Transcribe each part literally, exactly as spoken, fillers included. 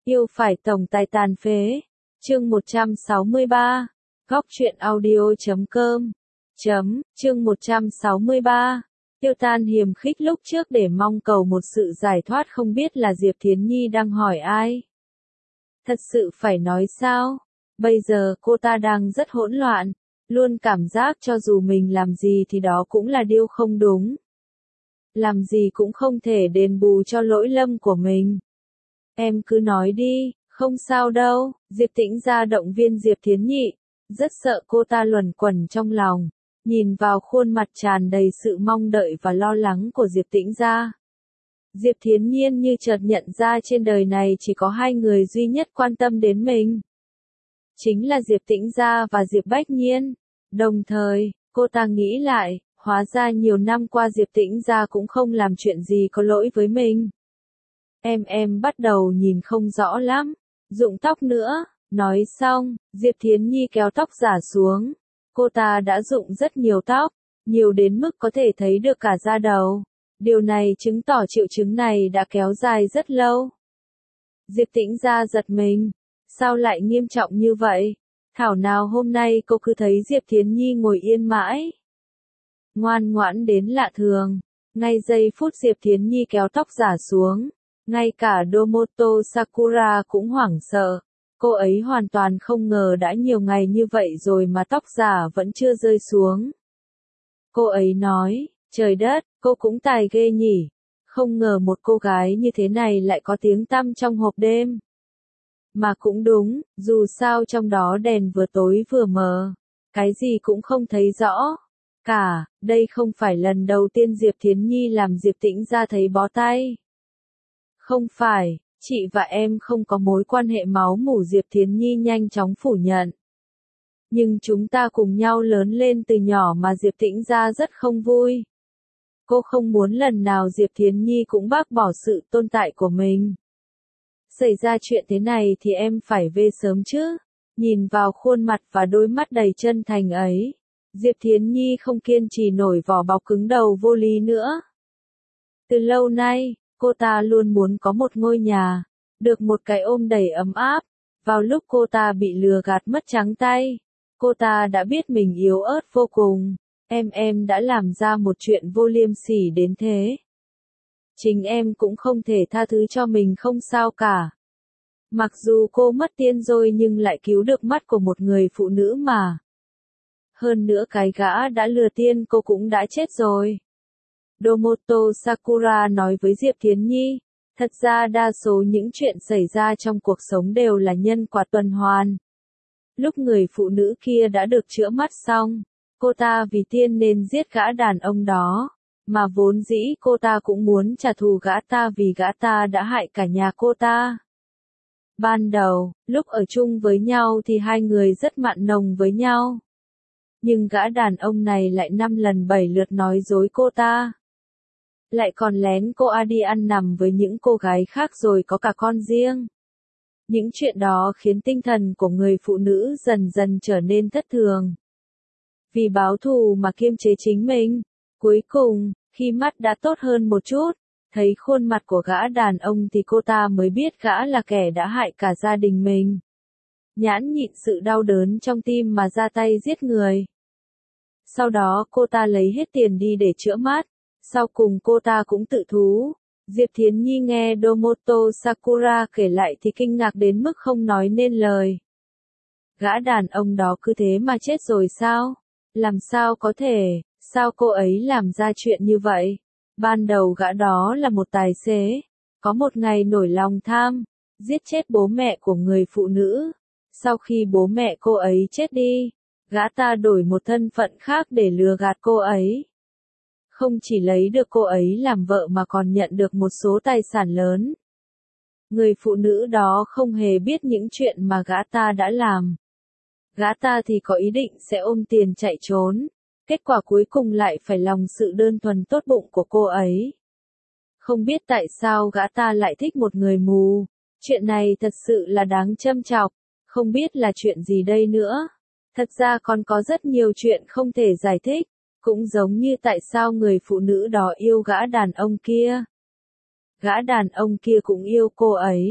Yêu phải tổng tài tàn phế. Chương một trăm sáu mươi ba. Góc truyện audio chấm com. Chấm, chương một trăm sáu mươi ba. Tiêu Tan hiềm khích lúc trước để mong cầu một sự giải thoát, không biết là Diệp Thiến Nhi đang hỏi ai. Thật sự phải nói sao? Bây giờ cô ta đang rất hỗn loạn, luôn cảm giác cho dù mình làm gì thì đó cũng là điều không đúng. Làm gì cũng không thể đền bù cho lỗi lầm của mình. Em cứ nói đi, không sao đâu, Diệp Tĩnh Gia động viên Diệp Thiến Nhi, rất sợ cô ta luẩn quẩn trong lòng, nhìn vào khuôn mặt tràn đầy sự mong đợi và lo lắng của Diệp Tĩnh Gia. Diệp Thiến Nhiên như chợt nhận ra trên đời này chỉ có hai người duy nhất quan tâm đến mình. Chính là Diệp Tĩnh Gia và Diệp Bách Nhiên. Đồng thời, cô ta nghĩ lại, hóa ra nhiều năm qua Diệp Tĩnh Gia cũng không làm chuyện gì có lỗi với mình. Em em bắt đầu nhìn không rõ lắm, rụng tóc nữa. Nói xong, Diệp Thiến Nhi kéo tóc giả xuống. Cô ta đã rụng rất nhiều tóc, nhiều đến mức có thể thấy được cả da đầu. Điều này chứng tỏ triệu chứng này đã kéo dài rất lâu. Diệp Tĩnh Gia giật mình. Sao lại nghiêm trọng như vậy? Thảo nào hôm nay cô cứ thấy Diệp Thiến Nhi ngồi yên mãi. Ngoan ngoãn đến lạ thường. Ngay giây phút Diệp Thiến Nhi kéo tóc giả xuống, ngay cả Domoto Sakura cũng hoảng sợ. Cô ấy hoàn toàn không ngờ đã nhiều ngày như vậy rồi mà tóc giả vẫn chưa rơi xuống. Cô ấy nói, trời đất, cô cũng tài ghê nhỉ. Không ngờ một cô gái như thế này lại có tiếng tăm trong hộp đêm. Mà cũng đúng, dù sao trong đó đèn vừa tối vừa mờ, cái gì cũng không thấy rõ. Cả, đây không phải lần đầu tiên Diệp Thiến Nhi làm Diệp Tĩnh Gia thấy bó tay. Không phải, chị và em không có mối quan hệ máu mủ, Diệp Thiến Nhi nhanh chóng phủ nhận. Nhưng chúng ta cùng nhau lớn lên từ nhỏ mà Diệp Tĩnh Gia rất không vui. Cô không muốn lần nào Diệp Thiến Nhi cũng bác bỏ sự tồn tại của mình. Xảy ra chuyện thế này thì em phải về sớm chứ. Nhìn vào khuôn mặt và đôi mắt đầy chân thành ấy, Diệp Thiến Nhi không kiên trì nổi vỏ bọc cứng đầu vô lý nữa. Từ lâu nay, cô ta luôn muốn có một ngôi nhà, được một cái ôm đầy ấm áp. Vào lúc cô ta bị lừa gạt mất trắng tay, cô ta đã biết mình yếu ớt vô cùng. Em em đã làm ra một chuyện vô liêm sỉ đến thế. Chính em cũng không thể tha thứ cho mình không sao cả. Mặc dù cô mất tiên rồi nhưng lại cứu được mắt của một người phụ nữ mà. Hơn nữa cái gã đã lừa tiên cô cũng đã chết rồi. Domoto Sakura nói với Diệp Thiến Nhi, thật ra đa số những chuyện xảy ra trong cuộc sống đều là nhân quả tuần hoàn. Lúc người phụ nữ kia đã được chữa mắt xong, cô ta vì tiên nên giết gã đàn ông đó, mà vốn dĩ cô ta cũng muốn trả thù gã ta vì gã ta đã hại cả nhà cô ta. Ban đầu, lúc ở chung với nhau thì hai người rất mặn nồng với nhau. Nhưng gã đàn ông này lại năm lần bảy lượt nói dối cô ta. Lại còn lén cô A đi ăn nằm với những cô gái khác rồi có cả con riêng. Những chuyện đó khiến tinh thần của người phụ nữ dần dần trở nên thất thường. Vì báo thù mà kiềm chế chính mình. Cuối cùng, khi mắt đã tốt hơn một chút, thấy khuôn mặt của gã đàn ông thì cô ta mới biết gã là kẻ đã hại cả gia đình mình. Nhãn nhịn sự đau đớn trong tim mà ra tay giết người. Sau đó cô ta lấy hết tiền đi để chữa mắt. Sau cùng cô ta cũng tự thú. Diệp Thiến Nhi nghe Domoto Sakura kể lại thì kinh ngạc đến mức không nói nên lời. Gã đàn ông đó cứ thế mà chết rồi sao? Làm sao có thể? Sao cô ấy làm ra chuyện như vậy? Ban đầu gã đó là một tài xế. Có một ngày nổi lòng tham, giết chết bố mẹ của người phụ nữ. Sau khi bố mẹ cô ấy chết đi, gã ta đổi một thân phận khác để lừa gạt cô ấy. Không chỉ lấy được cô ấy làm vợ mà còn nhận được một số tài sản lớn. Người phụ nữ đó không hề biết những chuyện mà gã ta đã làm. Gã ta thì có ý định sẽ ôm tiền chạy trốn. Kết quả cuối cùng lại phải lòng sự đơn thuần tốt bụng của cô ấy. Không biết tại sao gã ta lại thích một người mù. Chuyện này thật sự là đáng châm chọc. Không biết là chuyện gì đây nữa. Thật ra còn có rất nhiều chuyện không thể giải thích. Cũng giống như tại sao người phụ nữ đó yêu gã đàn ông kia. Gã đàn ông kia cũng yêu cô ấy.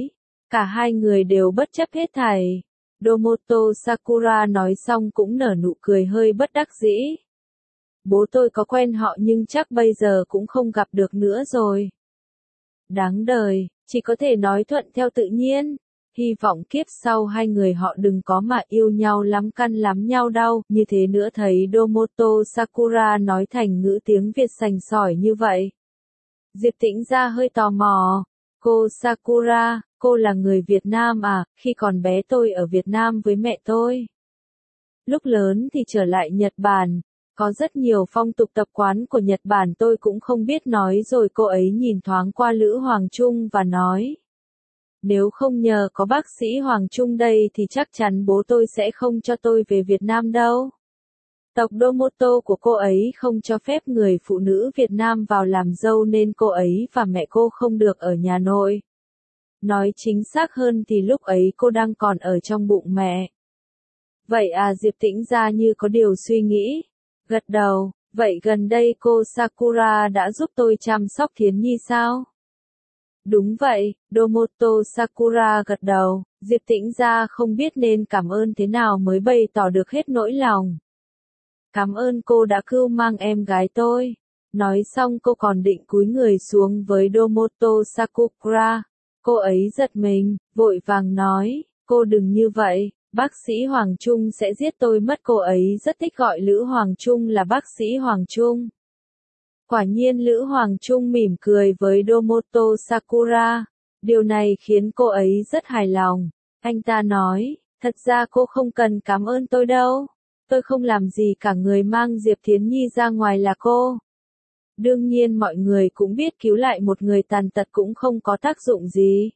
Cả hai người đều bất chấp hết thảy. Domoto Sakura nói xong cũng nở nụ cười hơi bất đắc dĩ. Bố tôi có quen họ nhưng chắc bây giờ cũng không gặp được nữa rồi. Đáng đời, chỉ có thể nói thuận theo tự nhiên. Hy vọng kiếp sau hai người họ đừng có mà yêu nhau lắm căn lắm nhau đau, như thế nữa thấy Domoto Sakura nói thành ngữ tiếng Việt sành sỏi như vậy. Diệp Tĩnh Gia hơi tò mò. Cô Sakura, cô là người Việt Nam à, khi còn bé tôi ở Việt Nam với mẹ tôi. Lúc lớn thì trở lại Nhật Bản. Có rất nhiều phong tục tập quán của Nhật Bản tôi cũng không biết nói rồi cô ấy nhìn thoáng qua Lữ Hoàng Trung và nói. Nếu không nhờ có bác sĩ Hoàng Trung đây thì chắc chắn bố tôi sẽ không cho tôi về Việt Nam đâu. Tộc Domoto của cô ấy không cho phép người phụ nữ Việt Nam vào làm dâu nên cô ấy và mẹ cô không được ở nhà nội. Nói chính xác hơn thì lúc ấy cô đang còn ở trong bụng mẹ. Vậy à, Diệp Tĩnh Gia như có điều suy nghĩ. Gật đầu, vậy gần đây cô Sakura đã giúp tôi chăm sóc Thiến Nhi sao? Đúng vậy, Domoto Sakura gật đầu, Diệp Tĩnh Gia không biết nên cảm ơn thế nào mới bày tỏ được hết nỗi lòng. Cảm ơn cô đã cưu mang em gái tôi. Nói xong cô còn định cúi người xuống với Domoto Sakura. Cô ấy giật mình, vội vàng nói, cô đừng như vậy, bác sĩ Hoàng Trung sẽ giết tôi mất. Cô ấy rất thích gọi Lữ Hoàng Trung là bác sĩ Hoàng Trung. Quả nhiên Lữ Hoàng Trung mỉm cười với Domoto Sakura. Điều này khiến cô ấy rất hài lòng. Anh ta nói, thật ra cô không cần cảm ơn tôi đâu. Tôi không làm gì cả, người mang Diệp Thiến Nhi ra ngoài là cô. Đương nhiên mọi người cũng biết cứu lại một người tàn tật cũng không có tác dụng gì.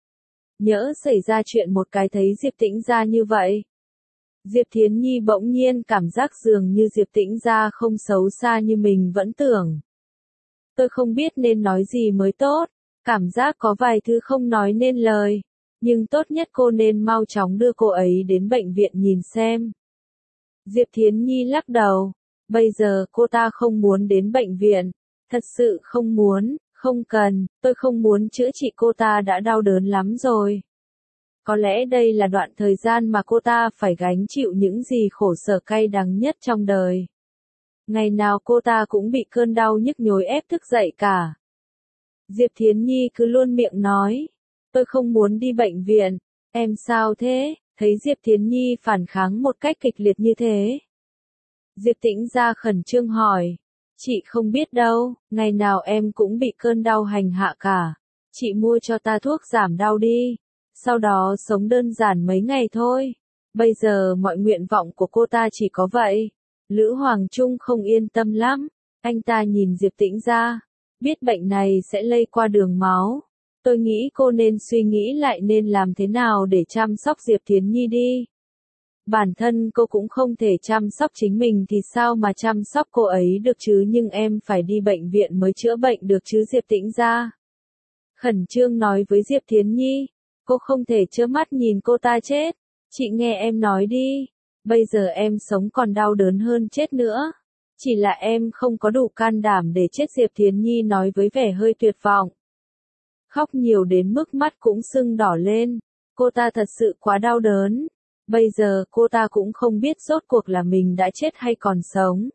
Nhỡ xảy ra chuyện một cái thấy Diệp Tĩnh Gia như vậy. Diệp Thiến Nhi bỗng nhiên cảm giác dường như Diệp Tĩnh Gia không xấu xa như mình vẫn tưởng. Tôi không biết nên nói gì mới tốt, cảm giác có vài thứ không nói nên lời, nhưng tốt nhất cô nên mau chóng đưa cô ấy đến bệnh viện nhìn xem. Diệp Thiến Nhi lắc đầu, bây giờ cô ta không muốn đến bệnh viện, thật sự không muốn, không cần, tôi không muốn chữa trị cô ta đã đau đớn lắm rồi. Có lẽ đây là đoạn thời gian mà cô ta phải gánh chịu những gì khổ sở cay đắng nhất trong đời. Ngày nào cô ta cũng bị cơn đau nhức nhối ép thức dậy cả. Diệp Thiến Nhi cứ luôn miệng nói, tôi không muốn đi bệnh viện, em sao thế? Thấy Diệp Thiến Nhi phản kháng một cách kịch liệt như thế. Diệp Tĩnh Gia khẩn trương hỏi, chị không biết đâu, ngày nào em cũng bị cơn đau hành hạ cả. Chị mua cho ta thuốc giảm đau đi, sau đó sống đơn giản mấy ngày thôi. Bây giờ mọi nguyện vọng của cô ta chỉ có vậy. Lữ Hoàng Trung không yên tâm lắm, anh ta nhìn Diệp Tĩnh Gia, biết bệnh này sẽ lây qua đường máu. Tôi nghĩ cô nên suy nghĩ lại nên làm thế nào để chăm sóc Diệp Thiến Nhi đi. Bản thân cô cũng không thể chăm sóc chính mình thì sao mà chăm sóc cô ấy được chứ, nhưng em phải đi bệnh viện mới chữa bệnh được chứ. Diệp Tĩnh Gia khẩn trương nói với Diệp Thiến Nhi, cô không thể trơ mắt nhìn cô ta chết. Chị nghe em nói đi, bây giờ em sống còn đau đớn hơn chết nữa. Chỉ là em không có đủ can đảm để chết. Diệp Thiến Nhi nói với vẻ hơi tuyệt vọng. Khóc nhiều đến mức mắt cũng sưng đỏ lên. Cô ta thật sự quá đau đớn. Bây giờ cô ta cũng không biết rốt cuộc là mình đã chết hay còn sống.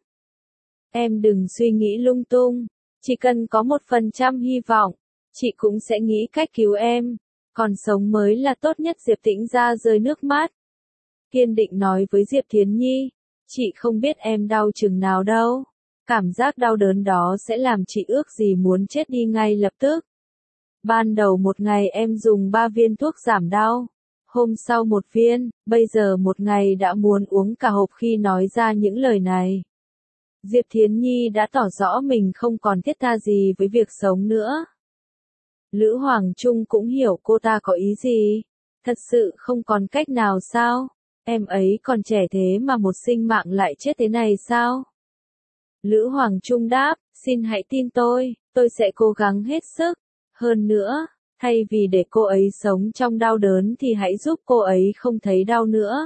Em đừng suy nghĩ lung tung. Chỉ cần có một phần trăm hy vọng, chị cũng sẽ nghĩ cách cứu em. Còn sống mới là tốt nhất. Diệp Tĩnh Gia rơi nước mắt. Kiên định nói với Diệp Thiến Nhi, chị không biết em đau chừng nào đâu. Cảm giác đau đớn đó sẽ làm chị ước gì muốn chết đi ngay lập tức. Ban đầu một ngày em dùng ba viên thuốc giảm đau, hôm sau một viên, bây giờ một ngày đã muốn uống cả hộp. Khi nói ra những lời này, Diệp Thiến Nhi đã tỏ rõ mình không còn thiết tha gì với việc sống nữa. Lữ Hoàng Trung cũng hiểu cô ta có ý gì. Thật sự không còn cách nào sao? Em ấy còn trẻ thế mà một sinh mạng lại chết thế này sao? Lữ Hoàng Trung đáp, xin hãy tin tôi, tôi sẽ cố gắng hết sức. Hơn nữa, thay vì để cô ấy sống trong đau đớn thì hãy giúp cô ấy không thấy đau nữa.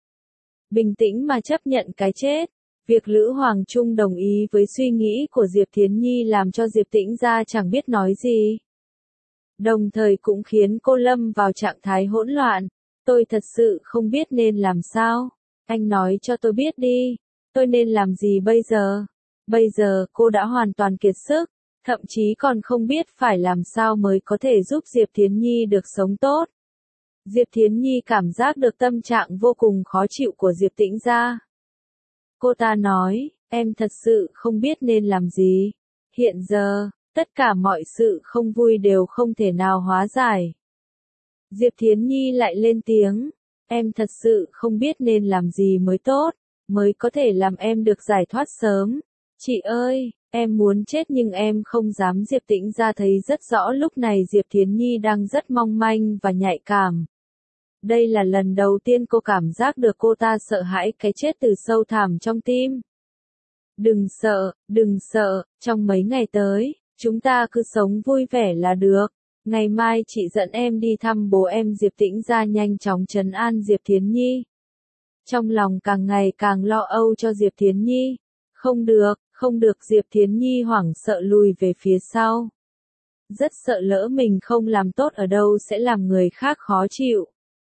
Bình tĩnh mà chấp nhận cái chết. Việc Lữ Hoàng Trung đồng ý với suy nghĩ của Diệp Thiến Nhi làm cho Diệp Tĩnh Gia chẳng biết nói gì. đồng thời cũng khiến cô lâm vào trạng thái hỗn loạn. Tôi thật sự không biết nên làm sao. Anh nói cho tôi biết đi, tôi nên làm gì bây giờ? Bây giờ cô đã hoàn toàn kiệt sức, thậm chí còn không biết phải làm sao mới có thể giúp Diệp Thiến Nhi được sống tốt. Diệp Thiến Nhi cảm giác được tâm trạng vô cùng khó chịu của Diệp Tĩnh Gia. Cô ta nói, em thật sự không biết nên làm gì. Hiện giờ, tất cả mọi sự không vui đều không thể nào hóa giải. Diệp Thiến Nhi lại lên tiếng, em thật sự không biết nên làm gì mới tốt, mới có thể làm em được giải thoát sớm. Chị ơi, em muốn chết nhưng em không dám. Diệp Tĩnh Gia thấy rất rõ lúc này Diệp Thiến Nhi đang rất mong manh và nhạy cảm. Đây là lần đầu tiên cô cảm giác được cô ta sợ hãi cái chết từ sâu thẳm trong tim. Đừng sợ, đừng sợ, trong mấy ngày tới, chúng ta cứ sống vui vẻ là được. Ngày mai chị dẫn em đi thăm bố em. Diệp Tĩnh Gia nhanh chóng trấn an Diệp Thiến Nhi. Trong lòng càng ngày càng lo âu cho Diệp Thiến Nhi. Không được, không được. Diệp Thiến Nhi hoảng sợ lùi về phía sau. Rất sợ lỡ mình không làm tốt ở đâu sẽ làm người khác khó chịu.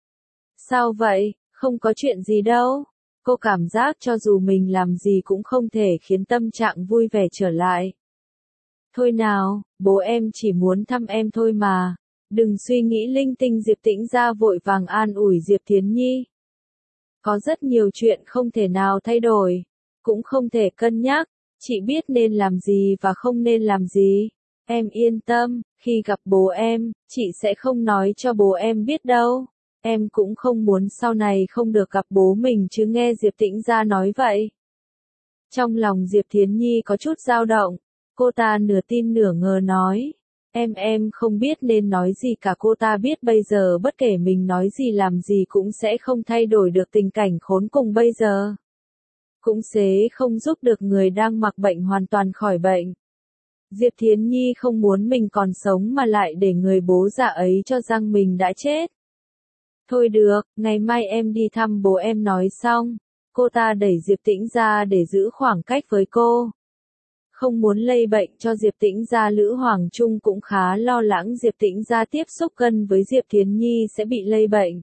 Sao vậy, không có chuyện gì đâu. Cô cảm giác cho dù mình làm gì cũng không thể khiến tâm trạng vui vẻ trở lại. Thôi nào, bố em chỉ muốn thăm em thôi mà. Đừng suy nghĩ linh tinh. Diệp Tĩnh Gia vội vàng an ủi Diệp Thiến Nhi. Có rất nhiều chuyện không thể nào thay đổi, cũng không thể cân nhắc. Chị biết nên làm gì và không nên làm gì. Em yên tâm, khi gặp bố em, chị sẽ không nói cho bố em biết đâu. Em cũng không muốn sau này không được gặp bố mình chứ. Nghe Diệp Tĩnh Gia nói vậy, trong lòng Diệp Thiến Nhi có chút dao động. Cô ta nửa tin nửa ngờ nói, em em không biết nên nói gì cả. Cô ta biết bây giờ bất kể mình nói gì làm gì cũng sẽ không thay đổi được tình cảnh khốn cùng bây giờ. Cũng sẽ không giúp được người đang mặc bệnh hoàn toàn khỏi bệnh. Diệp Thiến Nhi không muốn mình còn sống mà lại để người bố già ấy cho rằng mình đã chết. Thôi được, ngày mai em đi thăm bố em. Nói xong, cô ta đẩy Diệp Tĩnh ra để giữ khoảng cách với cô. Không muốn lây bệnh cho Diệp Tĩnh Gia. Lữ Hoàng Trung cũng khá lo lắng Diệp Tĩnh Gia tiếp xúc gần với Diệp Thiến Nhi sẽ bị lây bệnh.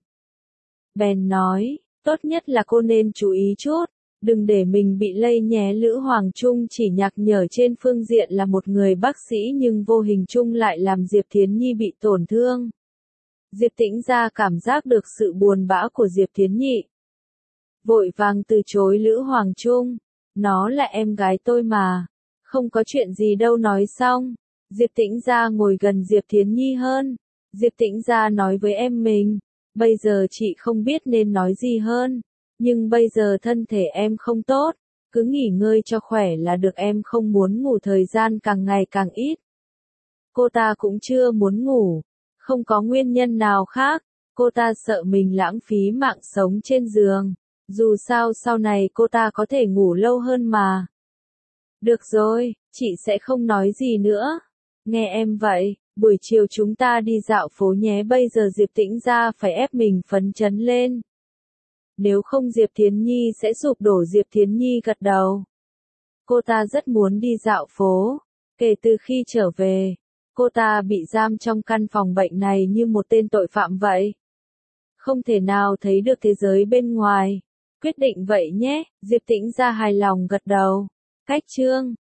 Bèn nói, tốt nhất là cô nên chú ý chút, đừng để mình bị lây nhé. Lữ Hoàng Trung chỉ nhắc nhở trên phương diện là một người bác sĩ nhưng vô hình chung lại làm Diệp Thiến Nhi bị tổn thương. Diệp Tĩnh Gia cảm giác được sự buồn bã của Diệp Thiến Nhi. Vội vàng từ chối Lữ Hoàng Trung. Nó là em gái tôi mà. Không có chuyện gì đâu. Nói xong, Diệp Tĩnh Gia ngồi gần Diệp Thiến Nhi hơn. Diệp Tĩnh Gia nói với em mình, bây giờ chị không biết nên nói gì hơn. Nhưng bây giờ thân thể em không tốt. Cứ nghỉ ngơi cho khỏe là được. Em không muốn ngủ. Thời gian càng ngày càng ít. Cô ta cũng chưa muốn ngủ. Không có nguyên nhân nào khác. Cô ta sợ mình lãng phí mạng sống trên giường. Dù sao sau này cô ta có thể ngủ lâu hơn mà. Được rồi, chị sẽ không nói gì nữa. Nghe em vậy, buổi chiều chúng ta đi dạo phố nhé. Bây giờ Diệp Tĩnh Gia phải ép mình phấn chấn lên. Nếu không Diệp Thiến Nhi sẽ sụp đổ. Diệp Thiến Nhi gật đầu. Cô ta rất muốn đi dạo phố. Kể từ khi trở về, cô ta bị giam trong căn phòng bệnh này như một tên tội phạm vậy. Không thể nào thấy được thế giới bên ngoài. Quyết định vậy nhé. Diệp Tĩnh Gia hài lòng gật đầu. Cách chương